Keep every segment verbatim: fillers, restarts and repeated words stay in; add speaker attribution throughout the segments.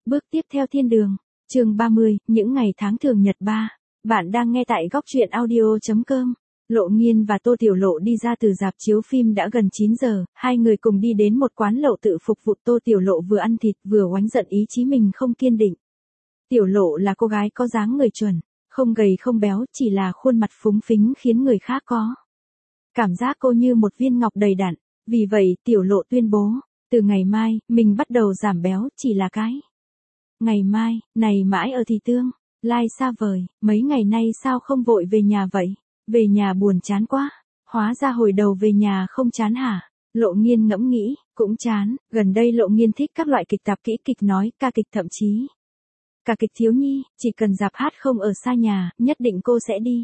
Speaker 1: Bước tiếp theo thiên đường. Chương ba mươi, những ngày tháng thường nhật ba. Bạn đang nghe tại góc truyện audio chấm com. Lộ Nghiên và Tô Tiểu Lộ đi ra từ rạp chiếu phim đã gần chín giờ, hai người cùng đi đến một quán lẩu tự phục vụ. Tô Tiểu Lộ vừa ăn thịt vừa oánh giận ý chí mình không kiên định. Tiểu Lộ là cô gái có dáng người chuẩn, không gầy không béo, chỉ là khuôn mặt phúng phính khiến người khác có cảm giác cô như một viên ngọc đầy đặn. Vì vậy Tiểu Lộ tuyên bố, từ ngày mai, mình bắt đầu giảm béo, chỉ là cái ngày mai, này mãi ở thì tương, lai xa vời, mấy ngày nay sao không vội về nhà vậy? Về nhà buồn chán quá, hóa ra hồi đầu về nhà không chán hả? Lộ Nghiên ngẫm nghĩ, cũng chán, gần đây Lộ Nghiên thích các loại kịch tạp kỹ kịch nói, ca kịch thậm chí cả kịch thiếu nhi, chỉ cần rạp hát không ở xa nhà, nhất định cô sẽ đi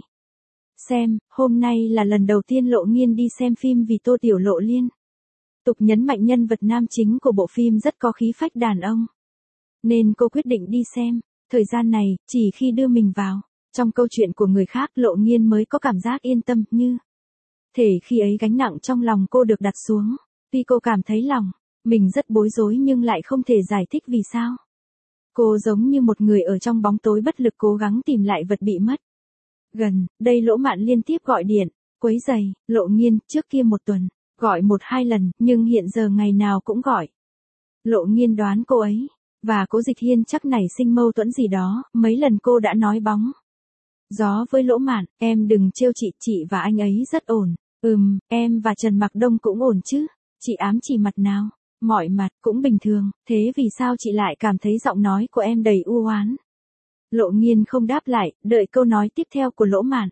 Speaker 1: xem. Hôm nay là lần đầu tiên Lộ Nghiên đi xem phim vì Tô Tiểu Lộ liên tục nhấn mạnh nhân vật nam chính của bộ phim rất có khí phách đàn ông, nên cô quyết định đi xem. Thời gian này, chỉ khi đưa mình vào trong câu chuyện của người khác, Lộ Nghiên mới có cảm giác yên tâm, như thể khi ấy gánh nặng trong lòng cô được đặt xuống. Tuy cô cảm thấy lòng mình rất bối rối nhưng lại không thể giải thích vì sao. Cô giống như một người ở trong bóng tối bất lực cố gắng tìm lại vật bị mất. Gần đây Lỗ Mạn liên tiếp gọi điện, quấy rầy Lộ Nghiên, trước kia một tuần gọi một hai lần, nhưng hiện giờ ngày nào cũng gọi. Lộ Nghiên đoán cô ấy và Cố Dịch Hiên chắc nảy sinh mâu thuẫn gì đó, mấy lần cô đã nói bóng gió với Lỗ Mạn, em đừng trêu chị, chị và anh ấy rất ổn. Ừm, em và Trần Mặc Đông cũng ổn chứ, chị ám chỉ mặt nào? Mọi mặt cũng bình thường, thế vì sao chị lại cảm thấy giọng nói của em đầy u oán? Lộ Nghiên không đáp lại, đợi câu nói tiếp theo của Lỗ Mạn.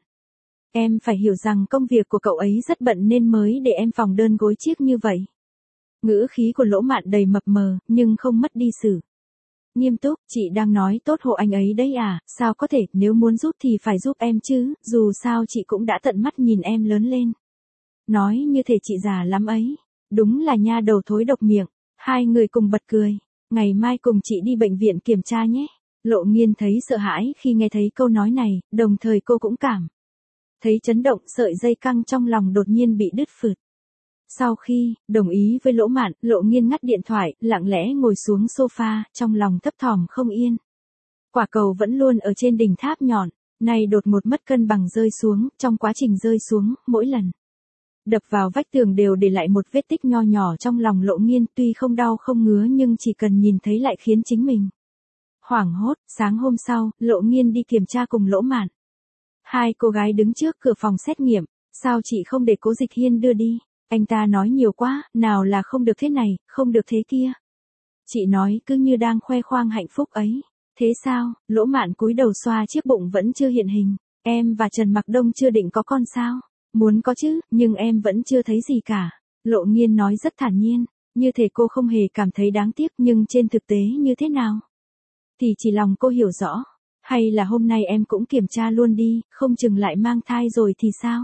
Speaker 1: Em phải hiểu rằng công việc của cậu ấy rất bận nên mới để em phòng đơn gối chiếc như vậy. Ngữ khí của Lỗ Mạn đầy mập mờ, nhưng không mất đi sự nghiêm túc. Chị đang nói tốt hộ anh ấy đấy à? Sao có thể, nếu muốn giúp thì phải giúp em chứ, dù sao chị cũng đã tận mắt nhìn em lớn lên. Nói như thể chị già lắm ấy. Đúng là nha đầu thối độc miệng. Hai người cùng bật cười. Ngày mai cùng chị đi bệnh viện kiểm tra nhé. Lộ Nghiên thấy sợ hãi khi nghe thấy câu nói này, đồng thời cô cũng cảm thấy chấn động, sợi dây căng trong lòng đột nhiên bị đứt phượt. Sau khi đồng ý với Lỗ Mạn, Lộ Nghiên ngắt điện thoại, lặng lẽ ngồi xuống sofa, trong lòng thấp thỏm không yên. Quả cầu vẫn luôn ở trên đỉnh tháp nhọn, nay đột ngột mất cân bằng rơi xuống. Trong quá trình rơi xuống, mỗi lần đập vào vách tường đều để lại một vết tích nho nhỏ trong lòng Lộ Nghiên, tuy không đau không ngứa nhưng chỉ cần nhìn thấy lại khiến chính mình hoảng hốt. Sáng hôm sau, Lộ Nghiên đi kiểm tra cùng Lỗ Mạn. Hai cô gái đứng trước cửa phòng xét nghiệm. Sao chị không để Cố Dịch Hiên đưa đi? Anh ta nói nhiều quá, nào là không được thế này, không được thế kia. Chị nói cứ như đang khoe khoang hạnh phúc ấy. Thế sao? Lỗ Mạn cúi đầu xoa chiếc bụng vẫn chưa hiện hình. Em và Trần Mặc Đông chưa định có con sao? Muốn có chứ, nhưng em vẫn chưa thấy gì cả. Lộ Nghiên nói rất thản nhiên, như thể cô không hề cảm thấy đáng tiếc, nhưng trên thực tế như thế nào thì chỉ lòng cô hiểu rõ. Hay là hôm nay em cũng kiểm tra luôn đi, không chừng lại mang thai rồi thì sao?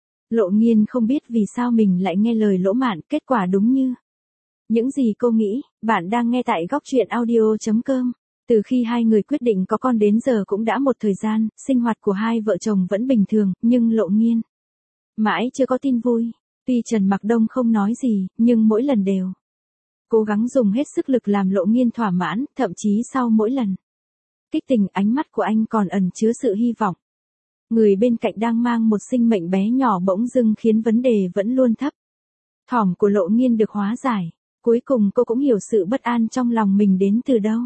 Speaker 1: Lộ Nghiên không biết vì sao mình lại nghe lời Lỗ Mạn, kết quả đúng như những gì cô nghĩ. Bạn đang nghe tại góc truyện audio chấm com. Từ khi hai người quyết định có con đến giờ cũng đã một thời gian, sinh hoạt của hai vợ chồng vẫn bình thường, nhưng Lộ Nghiên mãi chưa có tin vui. Tuy Trần Mặc Đông không nói gì, nhưng mỗi lần đều cố gắng dùng hết sức lực làm Lộ Nghiên thỏa mãn, thậm chí sau mỗi lần kích tình, ánh mắt của anh còn ẩn chứa sự hy vọng. Người bên cạnh đang mang một sinh mệnh bé nhỏ bỗng dưng khiến vấn đề vẫn luôn thấp thỏm của Lộ Nghiên được hóa giải. Cuối cùng cô cũng hiểu sự bất an trong lòng mình đến từ đâu.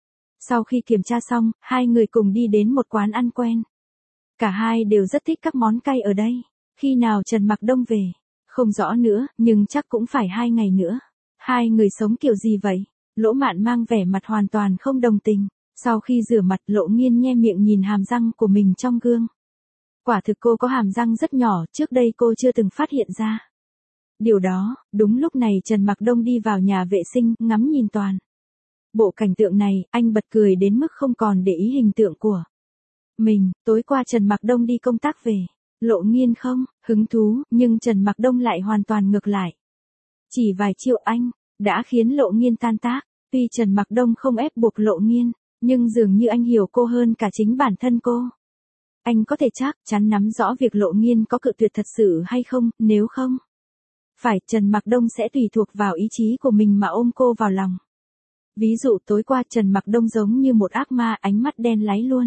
Speaker 1: Sau khi kiểm tra xong, hai người cùng đi đến một quán ăn quen. Cả hai đều rất thích các món cay ở đây. Khi nào Trần Mặc Đông về? Không rõ nữa, nhưng chắc cũng phải hai ngày nữa. Hai người sống kiểu gì vậy? Lỗ Mạn mang vẻ mặt hoàn toàn không đồng tình. Sau khi rửa mặt, Lộ Nghiên nhe miệng nhìn hàm răng của mình trong gương. Quả thực cô có hàm răng rất nhỏ, trước đây cô chưa từng phát hiện ra điều đó. Đúng lúc này Trần Mặc Đông đi vào nhà vệ sinh, ngắm nhìn toàn bộ cảnh tượng này, anh bật cười đến mức không còn để ý hình tượng của mình. Tối qua Trần Mặc Đông đi công tác về. Lộ Nghiên không hứng thú, nhưng Trần Mặc Đông lại hoàn toàn ngược lại. Chỉ vài chiêu anh đã khiến Lộ Nghiên tan tác. Tuy Trần Mặc Đông không ép buộc Lộ Nghiên, nhưng dường như anh hiểu cô hơn cả chính bản thân cô. Anh có thể chắc chắn nắm rõ việc Lộ Nghiên có cự tuyệt thật sự hay không, nếu không phải, Trần Mặc Đông sẽ tùy thuộc vào ý chí của mình mà ôm cô vào lòng. Ví dụ tối qua Trần Mặc Đông giống như một ác ma, ánh mắt đen láy luôn.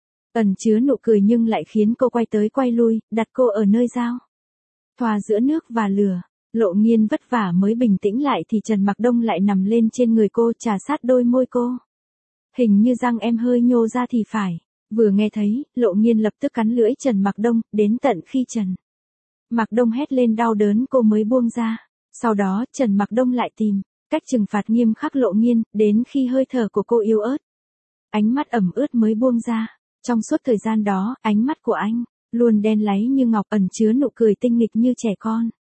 Speaker 1: Ẩn chứa nụ cười nhưng lại khiến cô quay tới quay lui, đặt cô ở nơi giao thoa giữa nước và lửa. Lộ Nghiên vất vả mới bình tĩnh lại thì Trần Mặc Đông lại nằm lên trên người cô, trà sát đôi môi cô. Hình như răng em hơi nhô ra thì phải. Vừa nghe thấy, Lộ Nghiên lập tức cắn lưỡi Trần Mặc Đông, đến tận khi Trần Mặc Đông hét lên đau đớn cô mới buông ra. Sau đó Trần Mặc Đông lại tìm cách trừng phạt nghiêm khắc Lộ Nghiên, đến khi hơi thở của cô yếu ớt, ánh mắt ẩm ướt mới buông ra. Trong suốt thời gian đó, ánh mắt của anh luôn đen láy như ngọc, ẩn chứa nụ cười tinh nghịch như trẻ con.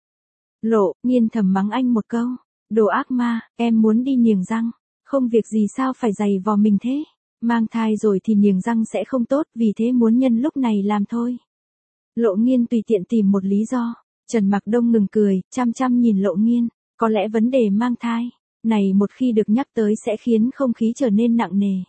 Speaker 1: Lộ Nghiên thầm mắng anh một câu, đồ ác ma, em muốn đi niềng răng, không việc gì sao phải giày vò mình thế, mang thai rồi thì niềng răng sẽ không tốt, vì thế muốn nhân lúc này làm thôi. Lộ Nghiên tùy tiện tìm một lý do. Trần Mặc Đông ngừng cười, chăm chăm nhìn Lộ Nghiên, có lẽ vấn đề mang thai này một khi được nhắc tới sẽ khiến không khí trở nên nặng nề.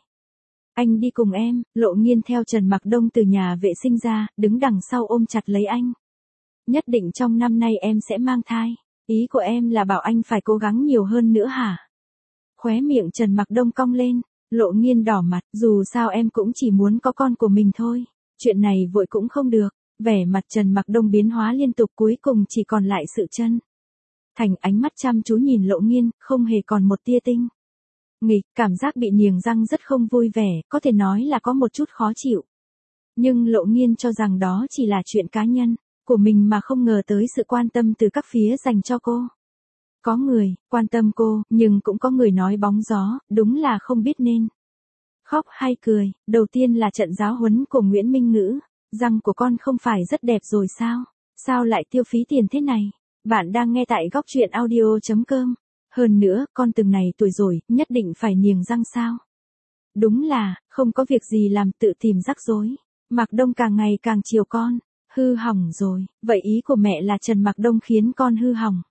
Speaker 1: Anh đi cùng em. Lộ Nghiên theo Trần Mặc Đông từ nhà vệ sinh ra, đứng đằng sau ôm chặt lấy anh. Nhất định trong năm nay em sẽ mang thai. Ý của em là bảo anh phải cố gắng nhiều hơn nữa hả? Khóe miệng Trần Mặc Đông cong lên. Lộ Nghiên đỏ mặt, dù sao em cũng chỉ muốn có con của mình thôi. Chuyện này vội cũng không được. Vẻ mặt Trần Mặc Đông biến hóa liên tục, cuối cùng chỉ còn lại sự chân thành, ánh mắt chăm chú nhìn Lộ Nghiên, không hề còn một tia tinh nghịch. Cảm giác bị niềng răng rất không vui vẻ, có thể nói là có một chút khó chịu. Nhưng Lộ Nghiên cho rằng đó chỉ là chuyện cá nhân của mình mà không ngờ tới sự quan tâm từ các phía dành cho cô. Có người quan tâm cô, nhưng cũng có người nói bóng gió, đúng là không biết nên khóc hay cười. Đầu tiên là trận giáo huấn của Nguyễn Minh Ngữ. Răng của con không phải rất đẹp rồi sao? Sao lại tiêu phí tiền thế này? Bạn đang nghe tại góc truyện audio chấm com. Hơn nữa, con từng này tuổi rồi, nhất định phải niềng răng sao? Đúng là, không có việc gì làm tự tìm rắc rối. Mặc Đông càng ngày càng chiều con. Hư hỏng rồi. Vậy ý của mẹ là Trần Mặc Đông khiến con hư hỏng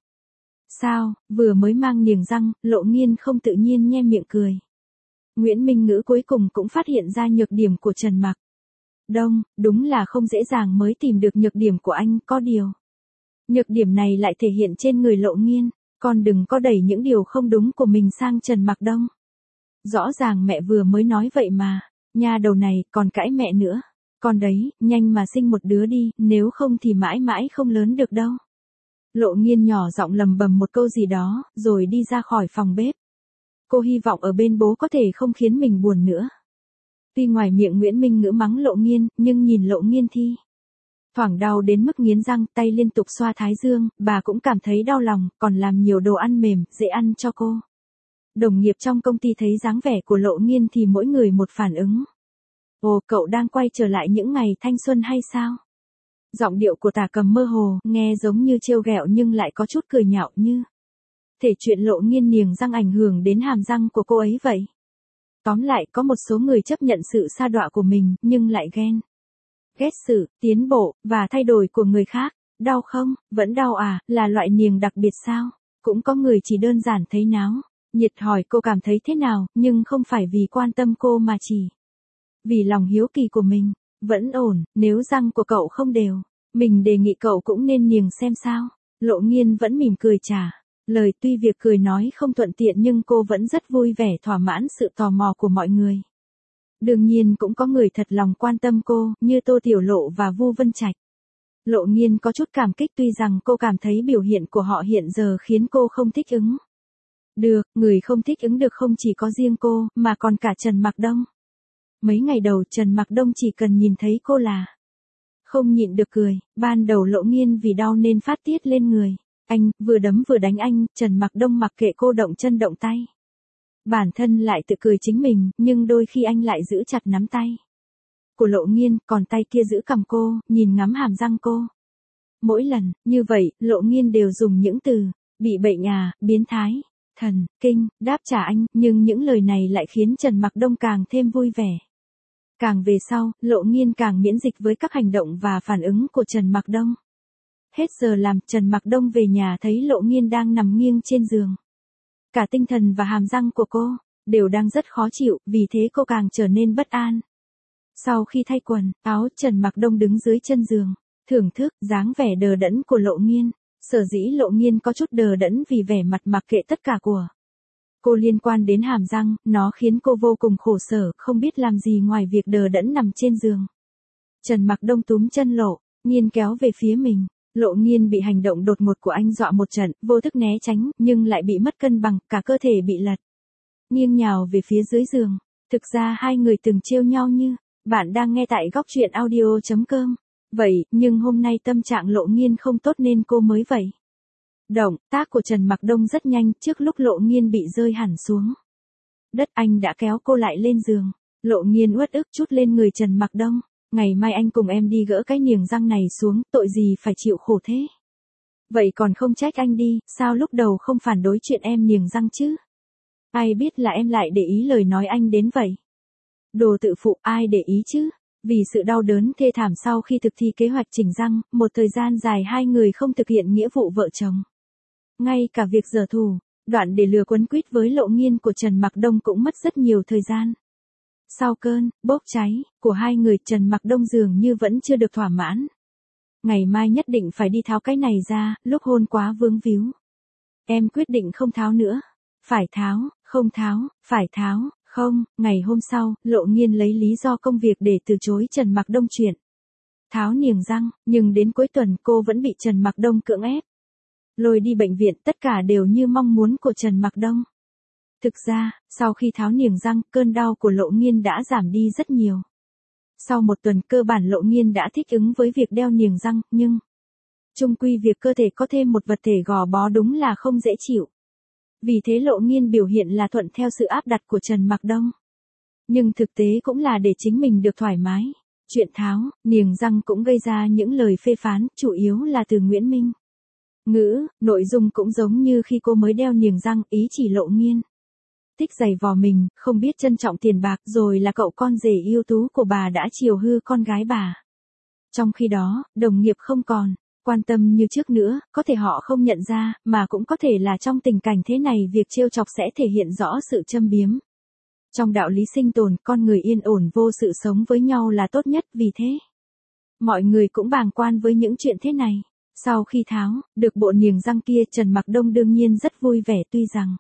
Speaker 1: sao? Vừa mới mang niềng răng, Lộ Nghiên không tự nhiên nhe miệng cười. Nguyễn Minh Ngữ cuối cùng cũng phát hiện ra nhược điểm của Trần Mặc Đông, đúng là không dễ dàng mới tìm được nhược điểm của anh, có điều nhược điểm này lại thể hiện trên người Lộ Nghiên. Con đừng có đẩy những điều không đúng của mình sang Trần Mặc Đông. Rõ ràng mẹ vừa mới nói vậy mà, nha đầu này còn cãi mẹ nữa. Con đấy, nhanh mà sinh một đứa đi, nếu không thì mãi mãi không lớn được đâu. Lộ Nghiên nhỏ giọng lầm bầm một câu gì đó, rồi đi ra khỏi phòng bếp. Cô hy vọng ở bên bố có thể không khiến mình buồn nữa. Tuy ngoài miệng Nguyễn Minh Ngữ mắng Lộ Nghiên, nhưng nhìn Lộ Nghiên thi thoảng đau đến mức nghiến răng, tay liên tục xoa thái dương, bà cũng cảm thấy đau lòng, còn làm nhiều đồ ăn mềm, dễ ăn cho cô. Đồng nghiệp trong công ty thấy dáng vẻ của Lộ Nghiên thì mỗi người một phản ứng. Ồ, cậu đang quay trở lại những ngày thanh xuân hay sao? Giọng điệu của Tả Cầm mơ hồ, nghe giống như trêu ghẹo nhưng lại có chút cười nhạo, như thể chuyện Lộ Nghiên niềng răng ảnh hưởng đến hàm răng của cô ấy vậy. Tóm lại, có một số người chấp nhận sự sa đọa của mình, nhưng lại ghen ghét sự tiến bộ và thay đổi của người khác. Đau không? Vẫn đau à? Là loại niềng đặc biệt sao? Cũng có người chỉ đơn giản thấy náo nhiệt hỏi cô cảm thấy thế nào, nhưng không phải vì quan tâm cô mà chỉ vì lòng hiếu kỳ của mình. Vẫn ổn, nếu răng của cậu không đều, mình đề nghị cậu cũng nên niềng xem sao. Lộ Nghiên vẫn mỉm cười trả lời, tuy việc cười nói không thuận tiện nhưng cô vẫn rất vui vẻ thỏa mãn sự tò mò của mọi người. Đương nhiên cũng có người thật lòng quan tâm cô, như Tô Tiểu Lộ và Vu Vân Trạch. Lộ Nghiên có chút cảm kích, tuy rằng cô cảm thấy biểu hiện của họ hiện giờ khiến cô không thích ứng được. Người không thích ứng được không chỉ có riêng cô, mà còn cả Trần Mặc Đông. Mấy ngày đầu Trần Mặc Đông chỉ cần nhìn thấy cô là không nhịn được cười. Ban đầu Lộ Nghiên vì đau nên phát tiết lên người anh, vừa đấm vừa đánh anh. Trần Mặc Đông mặc kệ cô động chân động tay, bản thân lại tự cười chính mình, nhưng đôi khi anh lại giữ chặt nắm tay của Lộ Nghiên, còn tay kia giữ cằm cô, nhìn ngắm hàm răng cô. Mỗi lần như vậy, Lộ Nghiên đều dùng những từ bị bệnh à, biến thái, thần kinh đáp trả anh, nhưng những lời này lại khiến Trần Mặc Đông càng thêm vui vẻ. Càng về sau, Lộ Nghiên càng miễn dịch với các hành động và phản ứng của Trần Mặc Đông. Hết giờ làm, Trần Mặc Đông về nhà thấy Lộ Nghiên đang nằm nghiêng trên giường. Cả tinh thần và hàm răng của cô đều đang rất khó chịu, vì thế cô càng trở nên bất an. Sau khi thay quần áo, Trần Mặc Đông đứng dưới chân giường, thưởng thức dáng vẻ đờ đẫn của Lộ Nghiên. Sở dĩ Lộ Nghiên có chút đờ đẫn vì vẻ mặt mặc kệ tất cả của cô liên quan đến hàm răng, nó khiến cô vô cùng khổ sở, không biết làm gì ngoài việc đờ đẫn nằm trên giường. Trần Mặc Đông túm chân Lộ Nghiên kéo về phía mình. Lộ Nghiên bị hành động đột ngột của anh dọa một trận, vô thức né tránh, nhưng lại bị mất cân bằng, cả cơ thể bị lật. Nghiêng nhào về phía dưới giường. Thực ra hai người từng trêu nhau như, bạn đang nghe tại góc truyện audio chấm com. Vậy, nhưng hôm nay tâm trạng Lộ Nghiên không tốt nên cô mới vậy. Động tác của Trần Mặc Đông rất nhanh, trước lúc Lộ Nghiên bị rơi hẳn xuống đất, anh đã kéo cô lại lên giường. Lộ Nghiên uất ức trút lên người Trần Mặc Đông. Ngày mai anh cùng em đi gỡ cái niềng răng này xuống, tội gì phải chịu khổ thế. Vậy còn không trách anh đi, sao lúc đầu không phản đối chuyện em niềng răng chứ? Ai biết là em lại để ý lời nói anh đến vậy. Đồ tự phụ, ai để ý chứ? Vì sự đau đớn thê thảm sau khi thực thi kế hoạch chỉnh răng, một thời gian dài hai người không thực hiện nghĩa vụ vợ chồng. Ngay cả việc giở thù, đoạn để lừa quấn quýt với Lộ Nghiên của Trần Mặc Đông cũng mất rất nhiều thời gian. Sau cơn bốc cháy của hai người, Trần Mặc Đông dường như vẫn chưa được thỏa mãn. Ngày mai nhất định phải đi tháo cái này ra, lúc hôn quá vướng víu. Em quyết định không tháo nữa. Phải tháo, không tháo, phải tháo, không. Ngày hôm sau, Lộ Nghiên lấy lý do công việc để từ chối Trần Mặc Đông chuyện tháo niềng răng, nhưng đến cuối tuần cô vẫn bị Trần Mặc Đông cưỡng ép lôi đi bệnh viện, tất cả đều như mong muốn của Trần Mặc Đông. Thực ra, sau khi tháo niềng răng, cơn đau của Lộ Nghiên đã giảm đi rất nhiều. Sau một tuần, cơ bản Lộ Nghiên đã thích ứng với việc đeo niềng răng, nhưng chung quy việc cơ thể có thêm một vật thể gò bó đúng là không dễ chịu. Vì thế Lộ Nghiên biểu hiện là thuận theo sự áp đặt của Trần Mặc Đông. Nhưng thực tế cũng là để chính mình được thoải mái. Chuyện tháo niềng răng cũng gây ra những lời phê phán, chủ yếu là từ Nguyễn Minh Ngữ. Nội dung cũng giống như khi cô mới đeo niềng răng, ý chỉ Lộ Nghiên thích giày vò mình, không biết trân trọng tiền bạc, rồi là cậu con rể ưu tú của bà đã chiều hư con gái bà. Trong khi đó, đồng nghiệp không còn quan tâm như trước nữa, có thể họ không nhận ra, mà cũng có thể là trong tình cảnh thế này việc trêu chọc sẽ thể hiện rõ sự châm biếm. Trong đạo lý sinh tồn, con người yên ổn vô sự sống với nhau là tốt nhất, vì thế mọi người cũng bàng quan với những chuyện thế này. Sau khi tháo được bộ niềng răng kia, Trần Mặc Đông đương nhiên rất vui vẻ, tuy rằng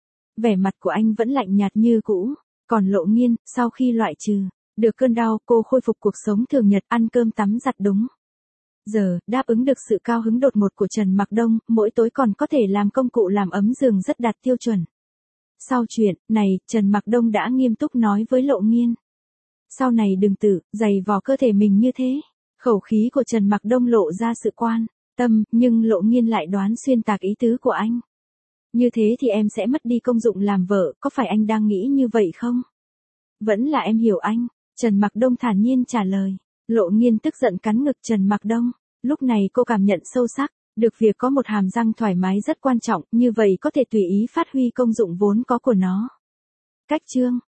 Speaker 1: vẻ mặt của anh vẫn lạnh nhạt như cũ. Còn Lộ Nghiên, sau khi loại trừ được cơn đau, cô khôi phục cuộc sống thường nhật, ăn cơm tắm giặt đúng giờ, đáp ứng được sự cao hứng đột ngột của Trần Mặc Đông, mỗi tối còn có thể làm công cụ làm ấm giường rất đạt tiêu chuẩn. Sau chuyện này, Trần Mặc Đông đã nghiêm túc nói với Lộ Nghiên. Sau này đừng tự giày vò cơ thể mình như thế. Khẩu khí của Trần Mặc Đông lộ ra sự quan tâm, nhưng Lộ Nghiên lại đoán xuyên tạc ý tứ của anh. Như thế thì em sẽ mất đi công dụng làm vợ, có phải anh đang nghĩ như vậy không? Vẫn là em hiểu anh, Trần Mặc Đông thản nhiên trả lời. Lộ Nghiên tức giận cắn ngực Trần Mặc Đông. Lúc này cô cảm nhận sâu sắc, được việc có một hàm răng thoải mái rất quan trọng, như vậy có thể tùy ý phát huy công dụng vốn có của nó. Cách chương